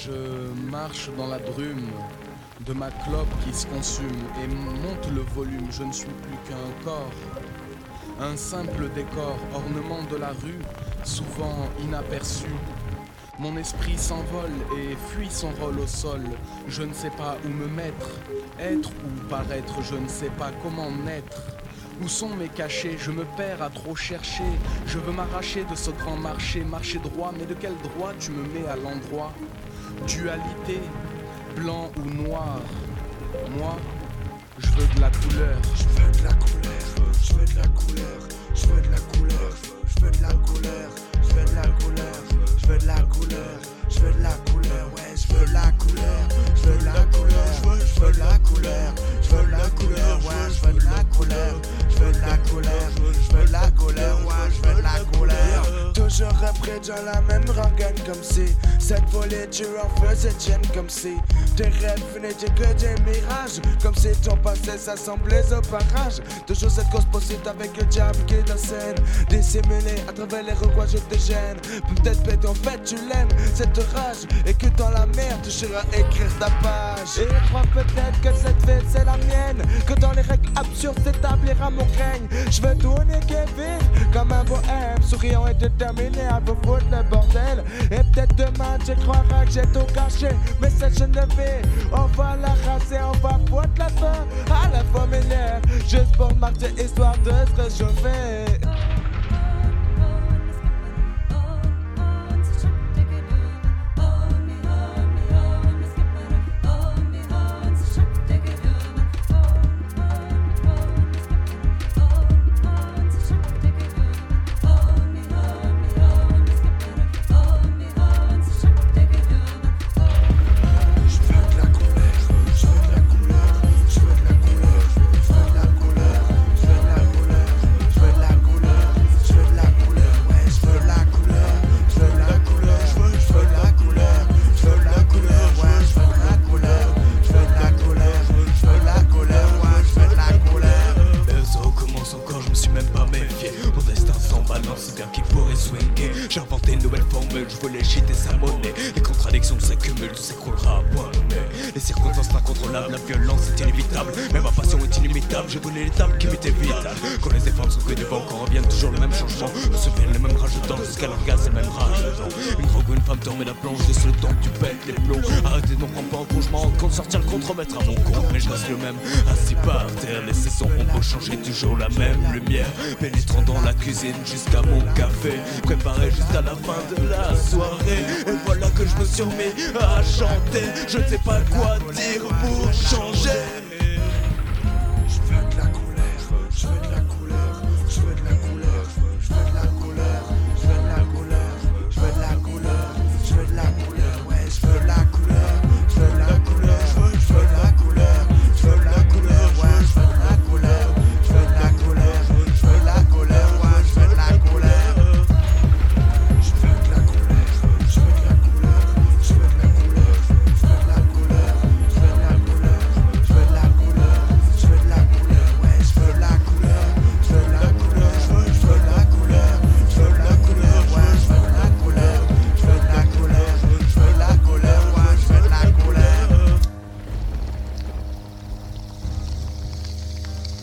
Je marche dans la brume de ma clope qui se consume et monte le volume. Je ne suis plus qu'un corps, un simple décor, ornement de la rue, souvent inaperçu. Mon esprit s'envole et fuit son rôle au sol. Je ne sais pas où me mettre, être ou paraître, je ne sais pas comment naître. Où sont mes cachets? Je me perds à trop chercher. Je veux m'arracher de ce grand marché, marcher droit, mais de quel droit tu me mets à l'endroit? Dualité, blanc ou noir. Moi, je veux de la couleur. Je veux de la couleur, je veux de la couleur, je veux de la couleur, je veux de la couleur, je veux de la couleur, je veux de la couleur, je veux de la couleur, ouais, je veux de la couleur, je veux de la couleur, je veux de la couleur, je veux de la couleur, ouais, je veux de la couleur, je veux de la couleur, je veux de la couleur, ouais, je veux de la couleur. Toujours après dans la même rengaine comme si cette volée tu en faisais tienne comme si tes rêves n'étaient que des mirages, comme si ton passé s'assemblait au barrage. Toujours cette cause possible avec le diable qui est en scène, dissimulé à travers les recoins je te gêne. Peut-être bête en fait tu l'aimes, cette rage, et que dans la merde tu seras écrire ta page. Et crois peut-être que cette fête c'est la mienne, que dans les règles absurdes s'établira mon règne. Je veux tourner Kevin comme un bohème, souriant et déterminé à vous foutre le bordel. Et peut-être demain tu croiras que j'ai tout caché, mais cette jeune vie, on va la raser, on va foutre la fin à la familière, juste pour marcher histoire de se réchauffer. J'ai inventé une nouvelle formule, je veux l'égiter sa monnaie. Les contradictions s'accumulent, tout s'écroulera à point nommé. Les circonstances incontrôlables, la violence est inévitable, mais ma passion est inimitable. J'ai donné l'étape qui m'était vitale. Quand les efforts sont que du vent, quand reviennent toujours le même changement, on se fait les mêmes rages de temps jusqu'à l'orgasme, le même rage de temps. Une drogue ou une femme te remet la planche, laisse le temps que tu pètes les plombs. Arrêtez, n'en prends pas en compte, je m'en rends compte, sortir le contre, remettre à mon compte. Mais je reste le même, assis par terre, les saisons ont beau changer, toujours la même lumière pénétrant dans la cuisine jusqu'à mon café, préparé jusqu'à la fin de la soirée. Et voilà que je me suis remis à chanter. Je ne sais pas quoi dire pour changer.